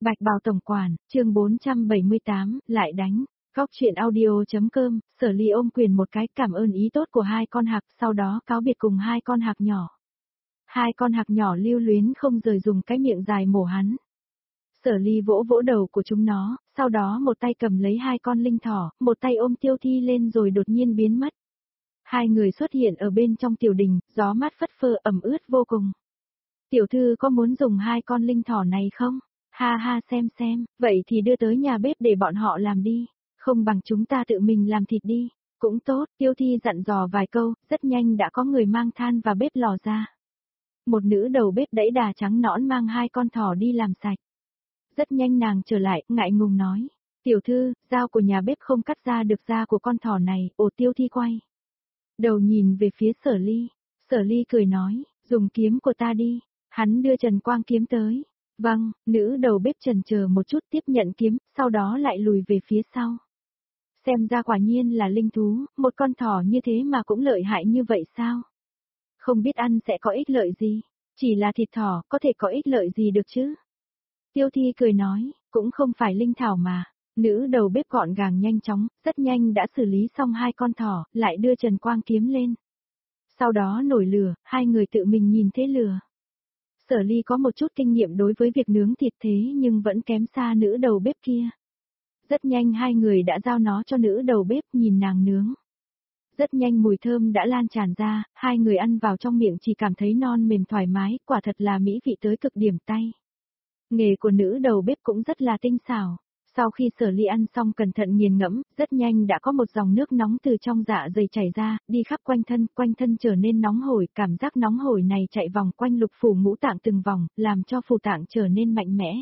Bạch Bào Tổng Quản, chương 478, lại đánh. Góc chuyện audio.com, Sở Ly ôm quyền một cái cảm ơn ý tốt của hai con hạc, sau đó cáo biệt cùng hai con hạc nhỏ. Hai con hạc nhỏ lưu luyến không rời dùng cái miệng dài mổ hắn. Sở Ly vỗ vỗ đầu của chúng nó, sau đó một tay cầm lấy hai con linh thỏ, một tay ôm Tiêu Thi lên rồi đột nhiên biến mất. Hai người xuất hiện ở bên trong tiểu đình, gió mát phất phơ ẩm ướt vô cùng. Tiểu thư có muốn dùng hai con linh thỏ này không? Ha ha xem, vậy thì đưa tới nhà bếp để bọn họ làm đi, không bằng chúng ta tự mình làm thịt đi, cũng tốt, Tiêu Thi dặn dò vài câu, rất nhanh đã có người mang than và bếp lò ra. Một nữ đầu bếp đẫy đà trắng nõn mang hai con thỏ đi làm sạch. Rất nhanh nàng trở lại, ngại ngùng nói, tiểu thư, dao của nhà bếp không cắt ra được da của con thỏ này, Tiêu Thi quay đầu nhìn về phía Sở Ly cười nói, dùng kiếm của ta đi, hắn đưa Trần Quang kiếm tới. Vâng, nữ đầu bếp chần chờ một chút tiếp nhận kiếm, sau đó lại lùi về phía sau. Xem ra quả nhiên là linh thú, một con thỏ như thế mà cũng lợi hại như vậy sao? Không biết ăn sẽ có ích lợi gì, chỉ là thịt thỏ có thể có ích lợi gì được chứ? Tiêu Thi cười nói, cũng không phải linh thảo mà. Nữ đầu bếp gọn gàng nhanh chóng, rất nhanh đã xử lý xong hai con thỏ, lại đưa Trần Quang kiếm lên. Sau đó nổi lửa, hai người tự mình nhìn thế lửa. Sở Ly có một chút kinh nghiệm đối với việc nướng thịt thế nhưng vẫn kém xa nữ đầu bếp kia. Rất nhanh hai người đã giao nó cho nữ đầu bếp nhìn nàng nướng. Rất nhanh mùi thơm đã lan tràn ra, hai người ăn vào trong miệng chỉ cảm thấy non mềm thoải mái, quả thật là mỹ vị tới cực điểm tay. Nghề của nữ đầu bếp cũng rất là tinh xảo. Sau khi Sở Ly ăn xong cẩn thận nghiền ngẫm, rất nhanh đã có một dòng nước nóng từ trong dạ dày chảy ra, đi khắp quanh thân trở nên nóng hổi, cảm giác nóng hổi này chạy vòng quanh lục phủ ngũ tạng từng vòng, làm cho phủ tạng trở nên mạnh mẽ.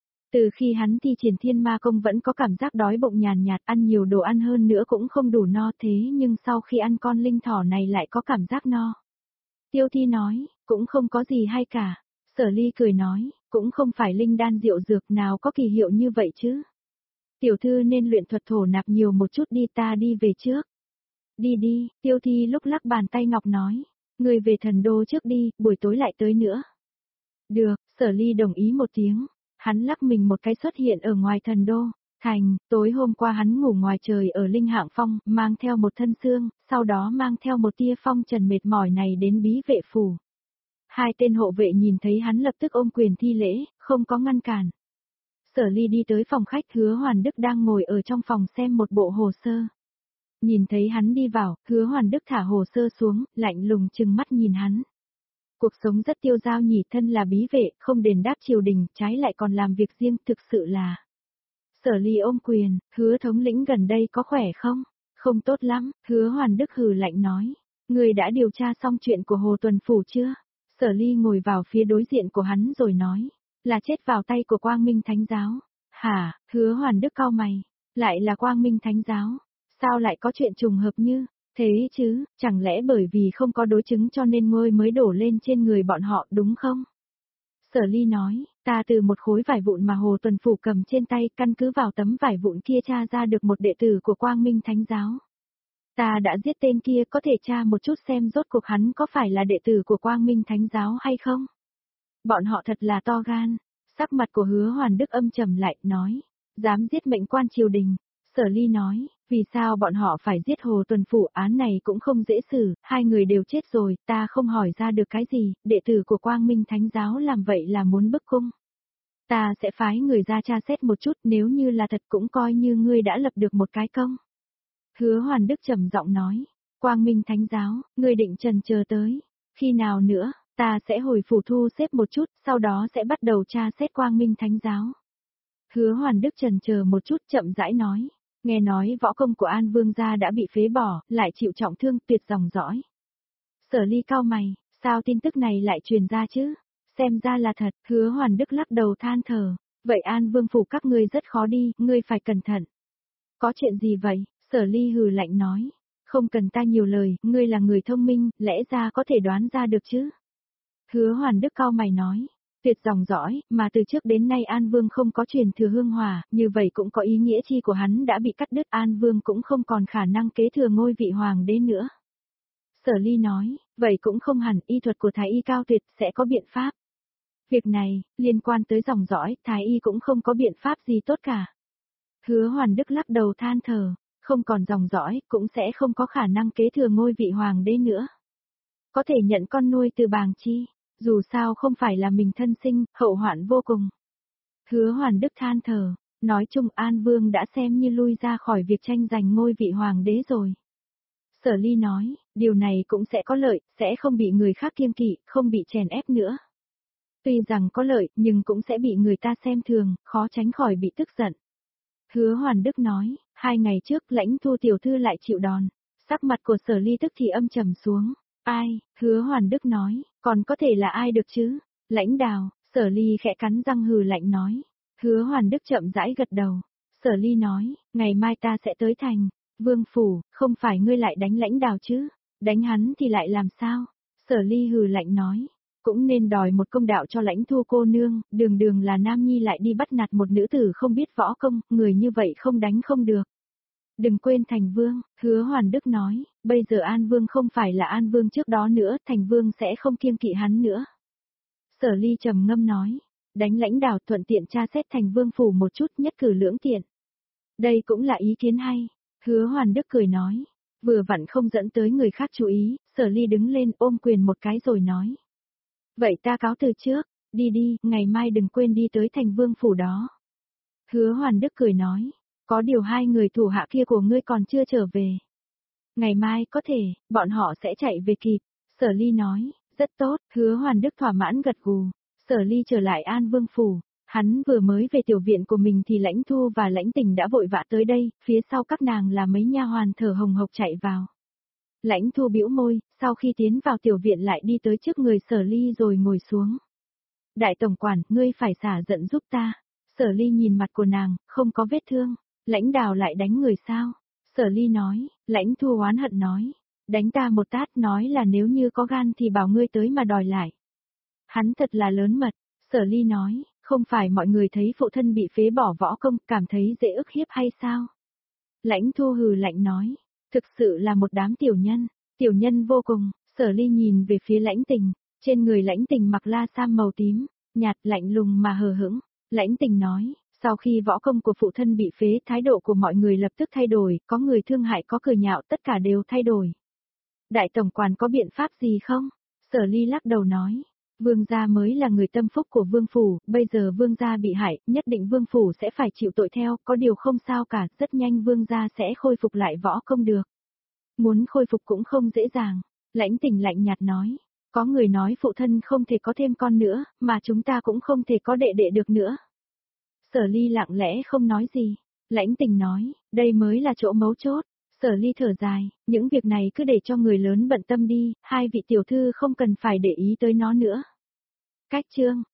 Từ khi hắn thi triển thiên ma công vẫn có cảm giác đói bụng nhàn nhạt, ăn nhiều đồ ăn hơn nữa cũng không đủ no thế nhưng sau khi ăn con linh thỏ này lại có cảm giác no. Tiêu Thi nói, cũng không có gì hay cả. Sở Ly cười nói, cũng không phải linh đan diệu dược nào có kỳ hiệu như vậy chứ. Tiểu thư nên luyện thuật thổ nạp nhiều một chút đi, ta đi về trước. Đi, Tiêu Thi lúc lắc bàn tay ngọc nói, người về thần đô trước đi, buổi tối lại tới nữa. Được, Sở Ly đồng ý một tiếng, hắn lắc mình một cái xuất hiện ở ngoài thần đô. Thành, tối hôm qua hắn ngủ ngoài trời ở Linh Hạng Phong, mang theo một thân xương, sau đó mang theo một tia phong trần mệt mỏi này đến bí vệ phủ. Hai tên hộ vệ nhìn thấy hắn lập tức ôm quyền thi lễ, không có ngăn cản. Sở Ly đi tới phòng khách, Hứa Hoàn Đức đang ngồi ở trong phòng xem một bộ hồ sơ. Nhìn thấy hắn đi vào, Hứa Hoàn Đức thả hồ sơ xuống, lạnh lùng trừng mắt nhìn hắn. Cuộc sống rất tiêu dao nhỉ, thân là bí vệ, không đền đáp triều đình, trái lại còn làm việc riêng, thực sự là. Sở Ly ôm quyền, Hứa thống lĩnh gần đây có khỏe không? Không tốt lắm, Hứa Hoàn Đức hừ lạnh nói. Người đã điều tra xong chuyện của Hồ Tuần Phủ chưa? Sở Ly ngồi vào phía đối diện của hắn rồi nói. Là chết vào tay của Quang Minh Thánh Giáo. Hả, Hứa Hoàn Đức cau mày. Lại là Quang Minh Thánh Giáo. Sao lại có chuyện trùng hợp như thế chứ, chẳng lẽ bởi vì không có đối chứng cho nên ngôi mới đổ lên trên người bọn họ đúng không? Sở Ly nói, ta từ một khối vải vụn mà Hồ Tuần Phủ cầm trên tay, căn cứ vào tấm vải vụn kia tra ra được một đệ tử của Quang Minh Thánh Giáo. Ta đã giết tên kia, có thể tra một chút xem rốt cuộc hắn có phải là đệ tử của Quang Minh Thánh Giáo hay không? Bọn họ thật là to gan. Sắc mặt của Hứa Hoàn Đức âm trầm lại, nói, dám giết mệnh quan triều đình. Sở Ly nói, vì sao bọn họ phải giết Hồ Tuần Phủ, án này cũng không dễ xử, hai người đều chết rồi, ta không hỏi ra được cái gì, đệ tử của Quang Minh Thánh Giáo làm vậy là muốn bức cung. Ta sẽ phái người ra tra xét một chút, nếu như là thật cũng coi như ngươi đã lập được một cái công. Hứa Hoàn Đức trầm giọng nói, Quang Minh Thánh Giáo, ngươi định trần chờ tới, khi nào nữa? Ta sẽ hồi phủ thu xếp một chút, sau đó sẽ bắt đầu tra xét Quang Minh Thánh Giáo. Hứa Hoàn Đức chần chờ một chút chậm rãi nói, nghe nói võ công của An Vương gia đã bị phế bỏ, lại chịu trọng thương, tuyệt dòng dõi. Sở Ly cau mày, sao tin tức này lại truyền ra chứ? Xem ra là thật, Hứa Hoàn Đức lắc đầu than thở, vậy An Vương phủ các ngươi rất khó đi, ngươi phải cẩn thận. Có chuyện gì vậy? Sở Ly hừ lạnh nói, không cần ta nhiều lời, ngươi là người thông minh, lẽ ra có thể đoán ra được chứ? Hứa Hoàn Đức cau mày nói, tuyệt dòng dõi, mà từ trước đến nay An Vương không có truyền thừa hương hỏa, như vậy cũng có ý nghĩa chi của hắn đã bị cắt đứt, An Vương cũng không còn khả năng kế thừa ngôi vị hoàng đế nữa. Sở Ly nói, vậy cũng không hẳn, y thuật của Thái y cao tuyệt sẽ có biện pháp. Việc này, liên quan tới dòng dõi, Thái y cũng không có biện pháp gì tốt cả. Hứa Hoàn Đức lắc đầu than thở, không còn dòng dõi, cũng sẽ không có khả năng kế thừa ngôi vị hoàng đế nữa. Có thể nhận con nuôi từ Bàng Chi, dù sao không phải là mình thân sinh, hậu hoạn vô cùng. Hứa Hoàn Đức than thở, nói chung An Vương đã xem như lui ra khỏi việc tranh giành ngôi vị hoàng đế rồi. Sở Ly nói, điều này cũng sẽ có lợi, sẽ không bị người khác kiêng kỵ, không bị chèn ép nữa. Tuy rằng có lợi, nhưng cũng sẽ bị người ta xem thường, khó tránh khỏi bị tức giận. Hứa Hoàn Đức nói, 2 ngày trước Lãnh Thu tiểu thư lại chịu đòn. Sắc mặt của Sở Ly tức thì âm trầm xuống. Ai? Hứa Hoàn Đức nói, còn có thể là ai được chứ? Lãnh Đào. Sở Ly khẽ cắn răng hừ lạnh nói. Hứa Hoàn Đức chậm rãi gật đầu. Sở Ly nói, ngày mai ta sẽ tới thành Vương phủ, không phải ngươi lại đánh Lãnh Đào chứ? Đánh hắn thì lại làm sao? Sở Ly hừ lạnh nói, cũng nên đòi một công đạo cho Lãnh Thu cô nương, đường đường là nam nhi lại đi bắt nạt một nữ tử không biết võ công, người như vậy không đánh không được. Đừng quên Thành Vương, Hứa Hoàn Đức nói, bây giờ An Vương không phải là An Vương trước đó nữa, Thành Vương sẽ không kiêng kỵ hắn nữa. Sở Ly trầm ngâm nói, đánh Lãnh Đào thuận tiện tra xét Thành Vương phủ một chút, nhất cử lưỡng tiện. Đây cũng là ý kiến hay. Hứa Hoàn Đức cười nói, vừa vặn không dẫn tới người khác chú ý, Sở Ly đứng lên ôm quyền một cái rồi nói. Vậy ta cáo từ trước, đi đi, ngày mai đừng quên đi tới Thành Vương phủ đó. Hứa Hoàn Đức cười nói, có điều 2 người thủ hạ kia của ngươi còn chưa trở về. Ngày mai có thể, bọn họ sẽ chạy về kịp. Sở Ly nói, rất tốt, Hứa Hoàn Đức thỏa mãn gật gù. Sở Ly trở lại An Vương phủ, hắn vừa mới về tiểu viện của mình thì Lãnh Thu và Lãnh Tình đã vội vã tới đây, phía sau các nàng là mấy nha hoàn thở hồng hộc chạy vào. Lãnh Thu bĩu môi, sau khi tiến vào tiểu viện lại đi tới trước người Sở Ly rồi ngồi xuống. Đại tổng quản, ngươi phải xả giận giúp ta. Sở Ly nhìn mặt của nàng, không có vết thương. Lãnh Đào lại đánh người sao? Sở Ly nói, Lãnh Thu oán hận nói. Đánh ta một tát nói là nếu như có gan thì bảo ngươi tới mà đòi lại. Hắn thật là lớn mật. Sở Ly nói, không phải mọi người thấy phụ thân bị phế bỏ võ công, cảm thấy dễ ức hiếp hay sao? Lãnh Thu hừ lạnh nói, thực sự là một đám tiểu nhân vô cùng. Sở Ly nhìn về phía Lãnh Tình, trên người Lãnh Tình mặc la sam màu tím, nhạt lạnh lùng mà hờ hững. Lãnh Tình nói, sau khi võ công của phụ thân bị phế, thái độ của mọi người lập tức thay đổi, có người thương hại có cười nhạo, tất cả đều thay đổi. Đại tổng quản có biện pháp gì không? Sở Ly lắc đầu nói, vương gia mới là người tâm phúc của vương phủ, bây giờ vương gia bị hại, nhất định vương phủ sẽ phải chịu tội theo, có điều không sao cả, rất nhanh vương gia sẽ khôi phục lại võ công được. Muốn khôi phục cũng không dễ dàng. Lãnh Tình lạnh nhạt nói, có người nói phụ thân không thể có thêm con nữa, mà chúng ta cũng không thể có đệ đệ được nữa. Sở Ly lặng lẽ không nói gì. Lãnh Tình nói, đây mới là chỗ mấu chốt. Sở Ly thở dài, những việc này cứ để cho người lớn bận tâm đi, 2 vị tiểu thư không cần phải để ý tới nó nữa. Cách chương